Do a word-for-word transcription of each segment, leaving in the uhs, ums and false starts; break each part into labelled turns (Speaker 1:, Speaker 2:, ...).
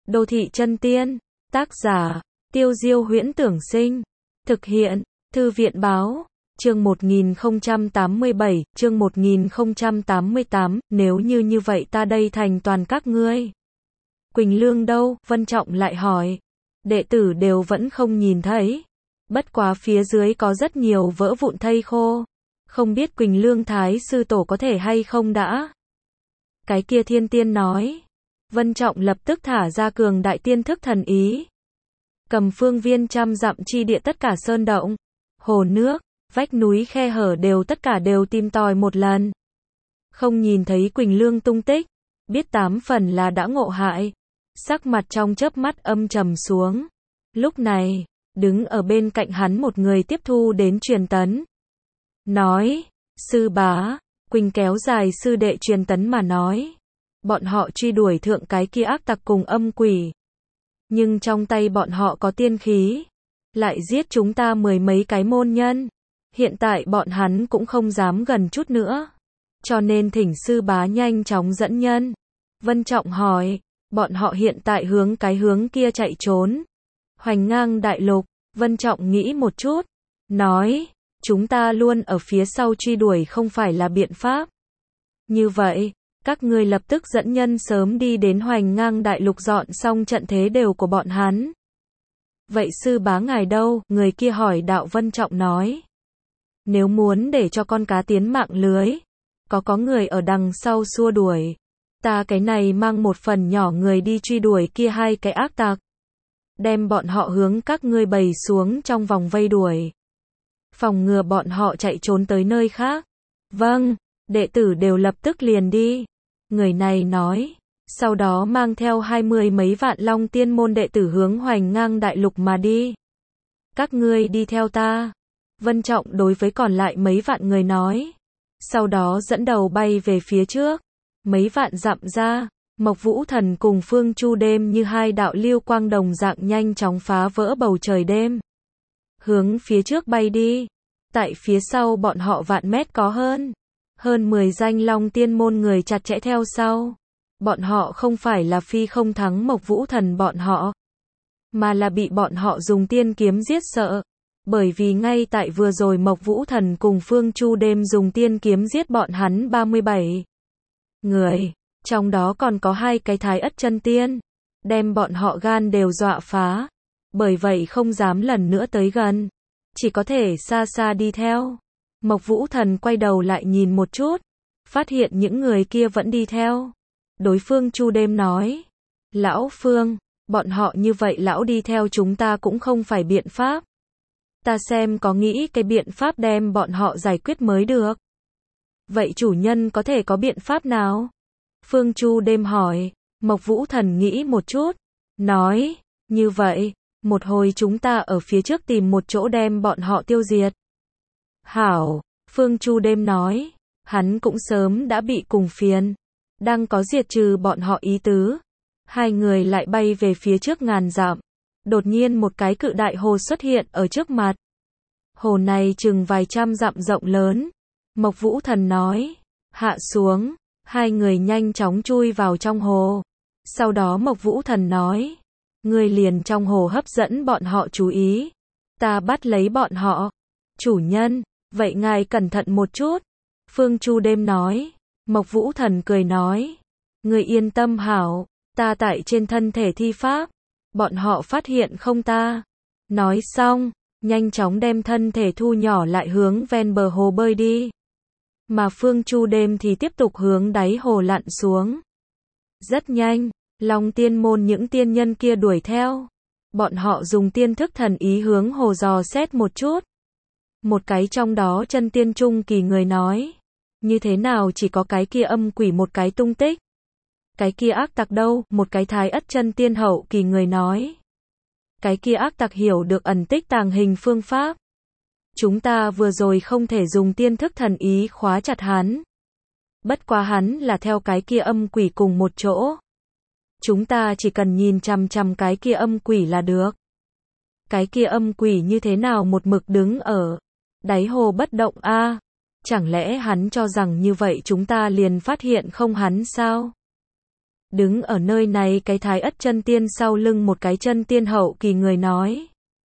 Speaker 1: Đô thị chân tiên. Tác giả, Tiêu Diêu Huyễn Tưởng Sinh. Thực hiện, Thư viện Báo. Chương một nghìn không trăm tám mươi bảy, chương một nghìn không trăm tám mươi tám, nếu như như vậy ta đây thành toàn các ngươi. Quỳnh Lương đâu? Vân Trọng lại hỏi. Đệ tử đều vẫn không nhìn thấy. Bất quá phía dưới có rất nhiều vỡ vụn thây khô. Không biết Quỳnh Lương Thái sư tổ có thể hay không đã? Cái kia thiên tiên nói. Vân Trọng lập tức thả ra cường đại tiên thức thần ý. Cầm phương viên trăm dặm chi địa tất cả sơn động, hồ nước, vách núi khe hở đều tất cả đều tìm tòi một lần. Không nhìn thấy Quỳnh Lương tung tích, biết tám phần là đã ngộ hại. Sắc mặt trong chớp mắt âm trầm xuống. Lúc này, đứng ở bên cạnh hắn một người tiếp thu đến truyền tấn. Nói, sư bá, Quỳnh kéo dài sư đệ truyền tấn mà nói. Bọn họ truy đuổi thượng cái kia ác tặc cùng âm quỷ. Nhưng trong tay bọn họ có tiên khí. Lại giết chúng ta mười mấy cái môn nhân. Hiện tại bọn hắn cũng không dám gần chút nữa. Cho nên thỉnh sư bá nhanh chóng dẫn nhân. Vân Trọng hỏi, bọn họ hiện tại hướng cái hướng kia chạy trốn. Hoành ngang đại lục, Vân Trọng nghĩ một chút. Nói, chúng ta luôn ở phía sau truy đuổi không phải là biện pháp. Như vậy, các ngươi lập tức dẫn nhân sớm đi đến hoành ngang đại lục dọn xong trận thế đều của bọn hắn. Vậy sư bá ngài đâu? Người kia hỏi. Đạo Vân Trọng nói. Nếu muốn để cho con cá tiến mạng lưới, có có người ở đằng sau xua đuổi. Ta cái này mang một phần nhỏ người đi truy đuổi kia hai cái ác tặc. Đem bọn họ hướng các ngươi bầy xuống trong vòng vây đuổi. Phòng ngừa bọn họ chạy trốn tới nơi khác. Vâng, đệ tử đều lập tức liền đi. Người này nói. Sau đó mang theo hai mươi mấy vạn Long Tiên môn đệ tử hướng hoành ngang đại lục mà đi. Các ngươi đi theo ta. Vân Trọng đối với còn lại mấy vạn người nói. Sau đó dẫn đầu bay về phía trước. Mấy vạn dặm ra, Mộc Vũ Thần cùng Phương Chu đêm như hai đạo lưu quang đồng dạng nhanh chóng phá vỡ bầu trời đêm. Hướng phía trước bay đi. Tại phía sau bọn họ vạn mét có hơn. Hơn mười danh Long Tiên môn người chặt chẽ theo sau. Bọn họ không phải là phi không thắng Mộc Vũ Thần bọn họ. Mà là bị bọn họ dùng tiên kiếm giết sợ. Bởi vì ngay tại vừa rồi Mộc Vũ Thần cùng Phương Chu đêm dùng tiên kiếm giết bọn hắn ba mươi bảy người. Trong đó còn có hai cái thái ất chân tiên. Đem bọn họ gan đều dọa phá. Bởi vậy không dám lần nữa tới gần. Chỉ có thể xa xa đi theo. Mộc Vũ Thần quay đầu lại nhìn một chút. Phát hiện những người kia vẫn đi theo. Đối phương Chu đêm nói. Lão Phương, bọn họ như vậy lão đi theo chúng ta cũng không phải biện pháp. Ta xem có nghĩ cái biện pháp đem bọn họ giải quyết mới được. Vậy chủ nhân có thể có biện pháp nào? Phương Chu đêm hỏi. Mộc Vũ Thần nghĩ một chút. Nói, như vậy, một hồi chúng ta ở phía trước tìm một chỗ đem bọn họ tiêu diệt. Hảo, Phương Chu đêm nói. Hắn cũng sớm đã bị cùng phiền. Đang có diệt trừ bọn họ ý tứ. Hai người lại bay về phía trước ngàn dặm. Đột nhiên một cái cự đại hồ xuất hiện ở trước mặt. Hồ này chừng vài trăm dặm rộng lớn. Mộc Vũ Thần nói. Hạ xuống. Hai người nhanh chóng chui vào trong hồ. Sau đó Mộc Vũ Thần nói. Ngươi liền trong hồ hấp dẫn bọn họ chú ý. Ta bắt lấy bọn họ. Chủ nhân, vậy ngài cẩn thận một chút. Phương Chu đêm nói. Mộc Vũ Thần cười nói. Ngươi yên tâm hảo. Ta tại trên thân thể thi pháp. Bọn họ phát hiện không ta. Nói xong, nhanh chóng đem thân thể thu nhỏ lại hướng ven bờ hồ bơi đi. Mà Phương Chu đêm thì tiếp tục hướng đáy hồ lặn xuống. Rất nhanh, Long Tiên môn những tiên nhân kia đuổi theo. Bọn họ dùng tiên thức thần ý hướng hồ dò xét một chút. Một cái trong đó chân tiên trung kỳ người nói. Như thế nào chỉ có cái kia âm quỷ một cái tung tích. Cái kia ác tặc đâu? Một cái thái ất chân tiên hậu kỳ người nói. Cái kia ác tặc hiểu được ẩn tích tàng hình phương pháp. Chúng ta vừa rồi không thể dùng tiên thức thần ý khóa chặt hắn. Bất quá hắn là theo cái kia âm quỷ cùng một chỗ. Chúng ta chỉ cần nhìn chằm chằm cái kia âm quỷ là được. Cái kia âm quỷ như thế nào một mực đứng ở đáy hồ bất động a? À? Chẳng lẽ hắn cho rằng như vậy chúng ta liền phát hiện không hắn sao? Đứng ở nơi này cái Thái Ất chân tiên sau lưng một cái chân tiên hậu kỳ người nói.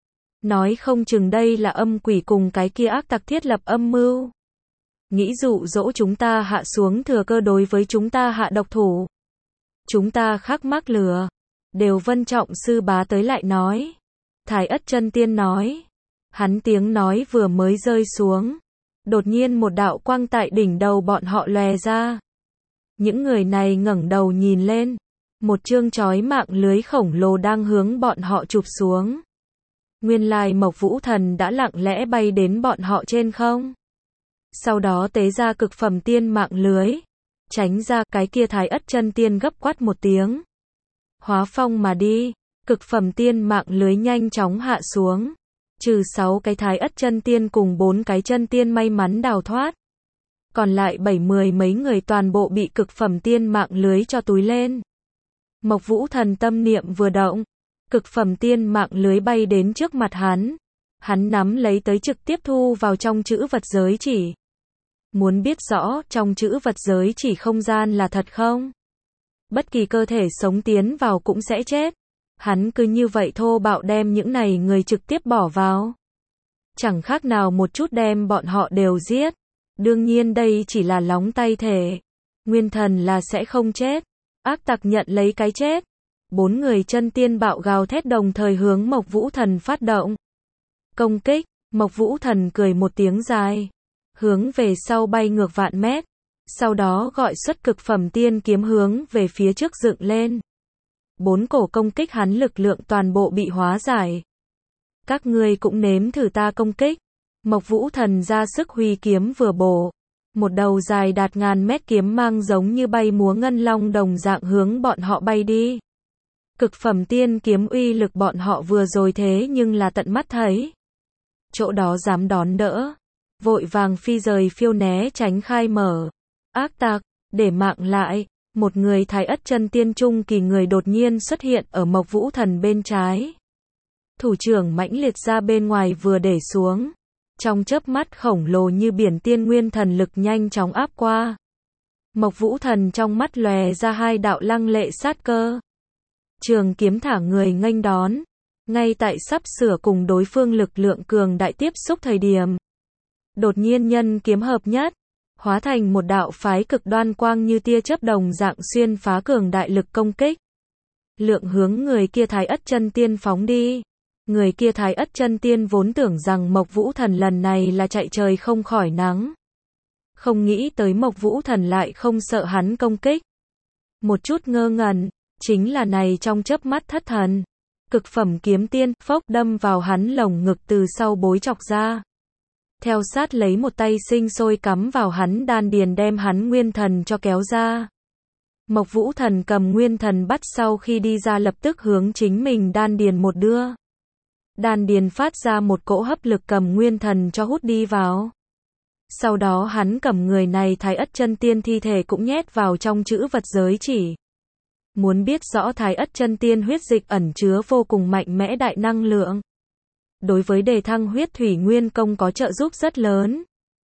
Speaker 1: Nói không chừng đây là âm quỷ cùng cái kia ác tặc thiết lập âm mưu. Nghĩ dụ dỗ chúng ta hạ xuống thừa cơ đối với chúng ta hạ độc thủ. Chúng ta khắc mắc lừa. Đều Vân Trọng sư bá tới lại nói. Thái Ất chân tiên nói. Hắn tiếng nói vừa mới rơi xuống. Đột nhiên một đạo quang tại đỉnh đầu bọn họ lòe ra. Những người này ngẩng đầu nhìn lên. Một chương chói mạng lưới khổng lồ đang hướng bọn họ chụp xuống. Nguyên lai Mộc Vũ Thần đã lặng lẽ bay đến bọn họ trên không. Sau đó tế ra cực phẩm tiên mạng lưới. Tránh ra cái kia Thái Ất chân tiên gấp quát một tiếng. Hóa phong mà đi. Cực phẩm tiên mạng lưới nhanh chóng hạ xuống. Trừ sáu cái Thái Ất chân tiên cùng bốn cái chân tiên may mắn đào thoát. Còn lại bảy mười mấy người toàn bộ bị cực phẩm tiên mạng lưới cho túi lên. Mộc Vũ Thần tâm niệm vừa động. Cực phẩm tiên mạng lưới bay đến trước mặt hắn. Hắn nắm lấy tới trực tiếp thu vào trong chữ vật giới chỉ. Muốn biết rõ trong chữ vật giới chỉ không gian là thật không? Bất kỳ cơ thể sống tiến vào cũng sẽ chết. Hắn cứ như vậy thô bạo đem những này người trực tiếp bỏ vào. Chẳng khác nào một chút đem bọn họ đều giết. Đương nhiên đây chỉ là lóng tay thể. Nguyên thần là sẽ không chết. Ác tặc nhận lấy cái chết. Bốn người chân tiên bạo gào thét đồng thời hướng Mộc Vũ Thần phát động. Công kích, Mộc Vũ Thần cười một tiếng dài. Hướng về sau bay ngược vạn mét. Sau đó gọi xuất cực phẩm tiên kiếm hướng về phía trước dựng lên. Bốn cổ công kích hắn lực lượng toàn bộ bị hóa giải. Các ngươi cũng nếm thử ta công kích. Mộc Vũ Thần ra sức huy kiếm vừa bổ. Một đầu dài đạt ngàn mét kiếm mang giống như bay múa ngân long đồng dạng hướng bọn họ bay đi. Cực phẩm tiên kiếm uy lực bọn họ vừa rồi thế nhưng là tận mắt thấy. Chỗ đó dám đón đỡ. Vội vàng phi rời phiêu né tránh khai mở. Ác tặc, để mạng lại. Một người Thái Ất chân tiên trung kỳ người đột nhiên xuất hiện ở Mộc Vũ Thần bên trái. Thủ trưởng mãnh liệt ra bên ngoài vừa để xuống. Trong chớp mắt khổng lồ như biển tiên nguyên thần lực nhanh chóng áp qua. Mộc Vũ Thần trong mắt lòe ra hai đạo lăng lệ sát cơ. Trường kiếm thả người nghênh đón. Ngay tại sắp sửa cùng đối phương lực lượng cường đại tiếp xúc thời điểm. Đột nhiên nhân kiếm hợp nhất. Hóa thành một đạo phái cực đoan quang như tia chớp đồng dạng xuyên phá cường đại lực công kích. Lượng hướng người kia Thái Ất chân tiên phóng đi. Người kia Thái Ất chân tiên vốn tưởng rằng Mộc Vũ Thần lần này là chạy trời không khỏi nắng. Không nghĩ tới Mộc Vũ Thần lại không sợ hắn công kích. Một chút ngơ ngẩn, chính là này trong chớp mắt thất thần. Cực phẩm kiếm tiên, phốc đâm vào hắn lồng ngực từ sau bối chọc ra. Theo sát lấy một tay sinh sôi cắm vào hắn đan điền đem hắn nguyên thần cho kéo ra. Mộc Vũ Thần cầm nguyên thần bắt sau khi đi ra lập tức hướng chính mình đan điền một đưa. Đan điền phát ra một cỗ hấp lực cầm nguyên thần cho hút đi vào. Sau đó hắn cầm người này Thái Ất chân tiên thi thể cũng nhét vào trong chữ vật giới chỉ. Muốn biết rõ Thái Ất chân tiên huyết dịch ẩn chứa vô cùng mạnh mẽ đại năng lượng. Đối với đề thăng huyết thủy nguyên công có trợ giúp rất lớn.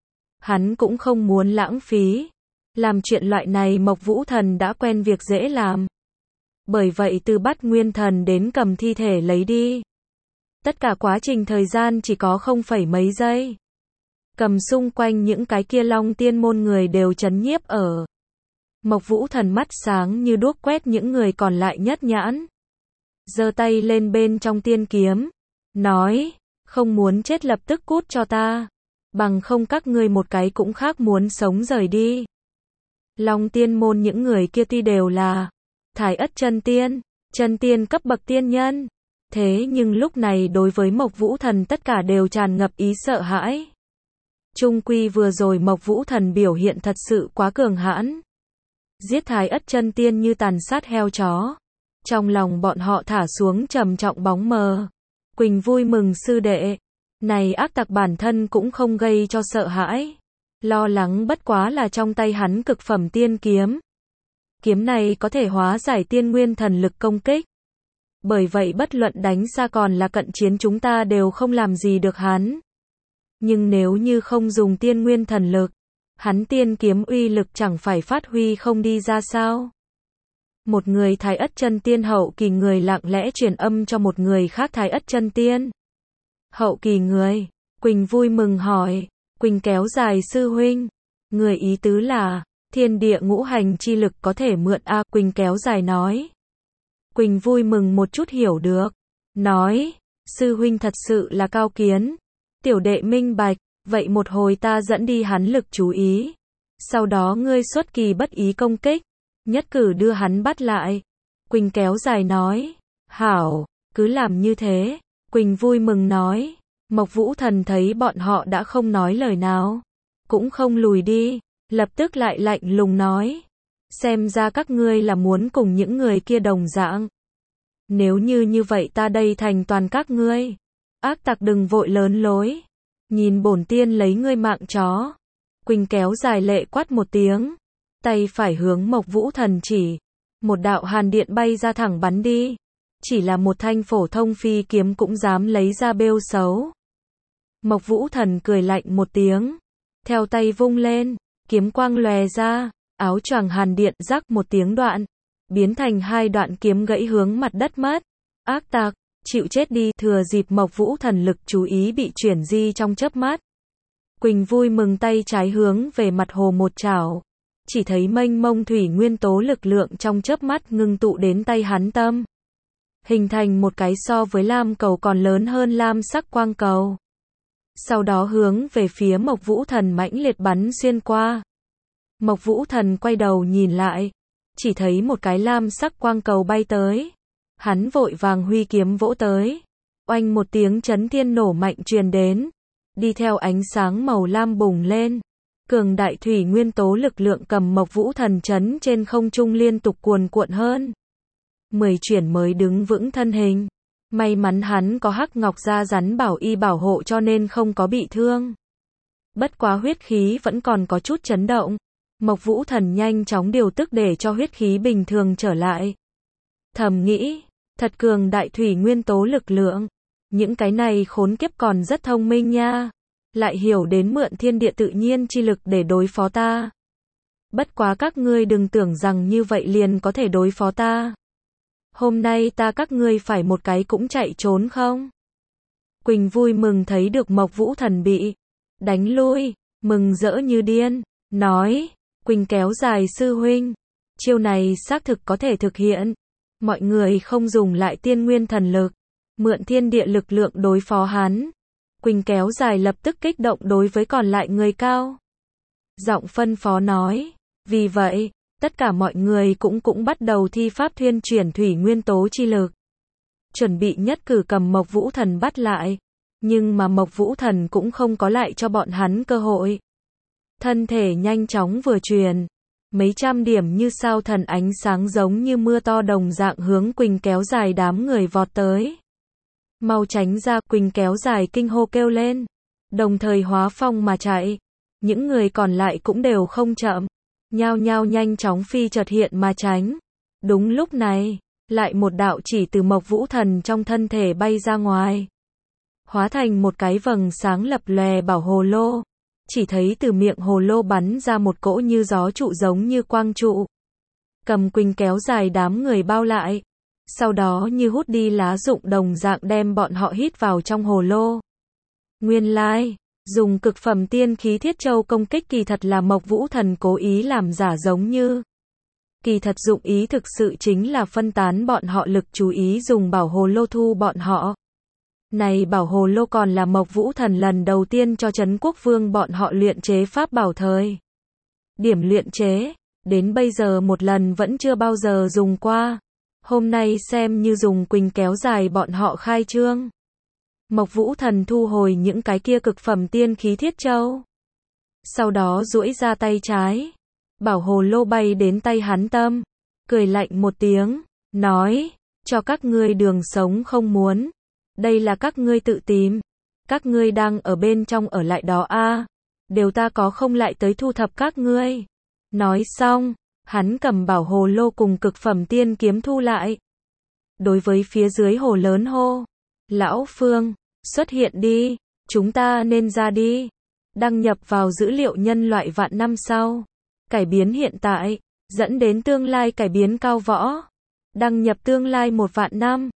Speaker 1: Hắn cũng không muốn lãng phí. Làm chuyện loại này Mộc Vũ Thần đã quen việc dễ làm. Bởi vậy từ bắt nguyên thần đến cầm thi thể lấy đi. Tất cả quá trình thời gian chỉ có không phẩy mấy giây. Cầm xung quanh những cái kia Long Tiên môn người đều chấn nhiếp ở. Mộc Vũ Thần mắt sáng như đuốc quét những người còn lại nhất nhãn. Giơ tay lên bên trong tiên kiếm. Nói, không muốn chết lập tức cút cho ta. Bằng không các ngươi một cái cũng khác muốn sống rời đi. Long Tiên môn những người kia tuy đều là Thái Ất chân tiên, chân tiên cấp bậc tiên nhân. Thế nhưng lúc này đối với Mộc Vũ Thần tất cả đều tràn ngập ý sợ hãi. Trung quy vừa rồi Mộc Vũ Thần biểu hiện thật sự quá cường hãn. Giết Thái Ất chân tiên như tàn sát heo chó. Trong lòng bọn họ thả xuống trầm trọng bóng mờ. Quỳnh vui mừng sư đệ. Này ác tặc bản thân cũng không gây cho sợ hãi. Lo lắng bất quá là trong tay hắn cực phẩm tiên kiếm. Kiếm này có thể hóa giải tiên nguyên thần lực công kích. Bởi vậy bất luận đánh xa còn là cận chiến chúng ta đều không làm gì được hắn. Nhưng nếu như không dùng tiên nguyên thần lực, hắn tiên kiếm uy lực chẳng phải phát huy không đi ra sao. Một người Thái Ất Chân Tiên hậu kỳ người lặng lẽ truyền âm cho một người khác Thái Ất Chân Tiên. Hậu kỳ người, Quỳnh vui mừng hỏi, Quỳnh kéo dài sư huynh. Người ý tứ là, thiên địa ngũ hành chi lực có thể mượn a Quỳnh kéo dài nói. Quỳnh vui mừng một chút hiểu được. Nói, sư huynh thật sự là cao kiến. Tiểu đệ minh bạch, vậy một hồi ta dẫn đi hắn lực chú ý. Sau đó ngươi xuất kỳ bất ý công kích. Nhất cử đưa hắn bắt lại. Quỳnh kéo dài nói. Hảo, cứ làm như thế. Quỳnh vui mừng nói. Mộc Vũ Thần thấy bọn họ đã không nói lời nào. Cũng không lùi đi. Lập tức lại lạnh lùng nói. Xem ra các ngươi là muốn cùng những người kia đồng dạng. Nếu như như vậy ta đây thành toàn các ngươi. Ác tặc đừng vội lớn lối. Nhìn bổn tiên lấy ngươi mạng chó. Quỳnh kéo dài lệ quát một tiếng. Tay phải hướng Mộc Vũ Thần chỉ. Một đạo hàn điện bay ra thẳng bắn đi. Chỉ là một thanh phổ thông phi kiếm cũng dám lấy ra bêu xấu. Mộc Vũ Thần cười lạnh một tiếng. Theo tay vung lên. Kiếm quang lòe ra. Áo choàng hàn điện rắc một tiếng đoạn. Biến thành hai đoạn kiếm gãy hướng mặt đất mất. Ác tặc, chịu chết đi. Thừa dịp Mộc Vũ Thần lực chú ý bị chuyển di trong chớp mắt. Quỳnh vui mừng tay trái hướng về mặt hồ một chảo. Chỉ thấy mênh mông thủy nguyên tố lực lượng trong chớp mắt ngưng tụ đến tay hắn tâm. Hình thành một cái so với lam cầu còn lớn hơn lam sắc quang cầu. Sau đó hướng về phía Mộc Vũ Thần mãnh liệt bắn xuyên qua. Mộc Vũ Thần quay đầu nhìn lại. Chỉ thấy một cái lam sắc quang cầu bay tới. Hắn vội vàng huy kiếm vỗ tới. Oanh một tiếng chấn thiên nổ mạnh truyền đến. Đi theo ánh sáng màu lam bùng lên. Cường đại thủy nguyên tố lực lượng cầm Mộc Vũ Thần chấn trên không trung liên tục cuồn cuộn hơn. Mười chuyển mới đứng vững thân hình. May mắn hắn có hắc ngọc da rắn bảo y bảo hộ cho nên không có bị thương. Bất quá huyết khí vẫn còn có chút chấn động. Mộc Vũ Thần nhanh chóng điều tức để cho huyết khí bình thường trở lại. Thầm nghĩ, thật cường đại thủy nguyên tố lực lượng. Những cái này khốn kiếp còn rất thông minh nha. Lại hiểu đến mượn thiên địa tự nhiên chi lực để đối phó ta. Bất quá các ngươi đừng tưởng rằng như vậy liền có thể đối phó ta. Hôm nay ta các ngươi phải một cái cũng chạy trốn không? Quỳnh vui mừng thấy được Mộc Vũ Thần bị đánh lui, mừng rỡ như điên, nói, Quỳnh kéo dài sư huynh, chiêu này xác thực có thể thực hiện. Mọi người không dùng lại tiên nguyên thần lực, mượn thiên địa lực lượng đối phó hắn. Quỳnh kéo dài lập tức kích động đối với còn lại người cao. Giọng phân phó nói, vì vậy, tất cả mọi người cũng cũng bắt đầu thi pháp thuyên chuyển thủy nguyên tố chi lực. Chuẩn bị nhất cử cầm Mộc Vũ Thần bắt lại. Nhưng mà Mộc Vũ Thần cũng không có lại cho bọn hắn cơ hội. Thân thể nhanh chóng vừa truyền. Mấy trăm điểm như sao thần ánh sáng giống như mưa to đồng dạng hướng Quỳnh kéo dài đám người vọt tới. Mau tránh ra, Quỳnh kéo dài kinh hô kêu lên. Đồng thời hóa phong mà chạy. Những người còn lại cũng đều không chậm. Nhao nhao nhanh chóng phi chợt hiện mà tránh. Đúng lúc này, lại một đạo chỉ từ Mộc Vũ Thần trong thân thể bay ra ngoài. Hóa thành một cái vầng sáng lập lòe bảo hồ lô. Chỉ thấy từ miệng hồ lô bắn ra một cỗ như gió trụ giống như quang trụ. Cầm Quỳnh kéo dài đám người bao lại. Sau đó như hút đi lá rụng đồng dạng đem bọn họ hít vào trong hồ lô. Nguyên lai, dùng cực phẩm tiên khí thiết châu công kích kỳ thật là Mộc Vũ Thần cố ý làm giả giống như. Kỳ thật dụng ý thực sự chính là phân tán bọn họ lực chú ý dùng bảo hồ lô thu bọn họ. Này bảo hồ lô còn là Mộc Vũ Thần lần đầu tiên cho Trấn Quốc Vương bọn họ luyện chế pháp bảo thời. Điểm luyện chế, đến bây giờ một lần vẫn chưa bao giờ dùng qua. Hôm nay xem như dùng Quỳnh kéo dài bọn họ khai trương. Mộc Vũ Thần thu hồi những cái kia cực phẩm tiên khí thiết châu. Sau đó duỗi ra tay trái. Bảo hồ lô bay đến tay hắn tâm. Cười lạnh một tiếng, nói, cho các ngươi đường sống không muốn. Đây là các ngươi tự tìm. Các ngươi đang ở bên trong ở lại đó a à. Đều ta có không lại tới thu thập các ngươi. Nói xong, hắn cầm bảo hồ lô cùng cực phẩm tiên kiếm thu lại. Đối với phía dưới hồ lớn hô. Lão Phương, xuất hiện đi. Chúng ta nên ra đi. Đăng nhập vào dữ liệu nhân loại vạn năm sau. Cải biến hiện tại. dẫn đến tương lai cải biến cao võ. Đăng nhập tương lai một vạn năm.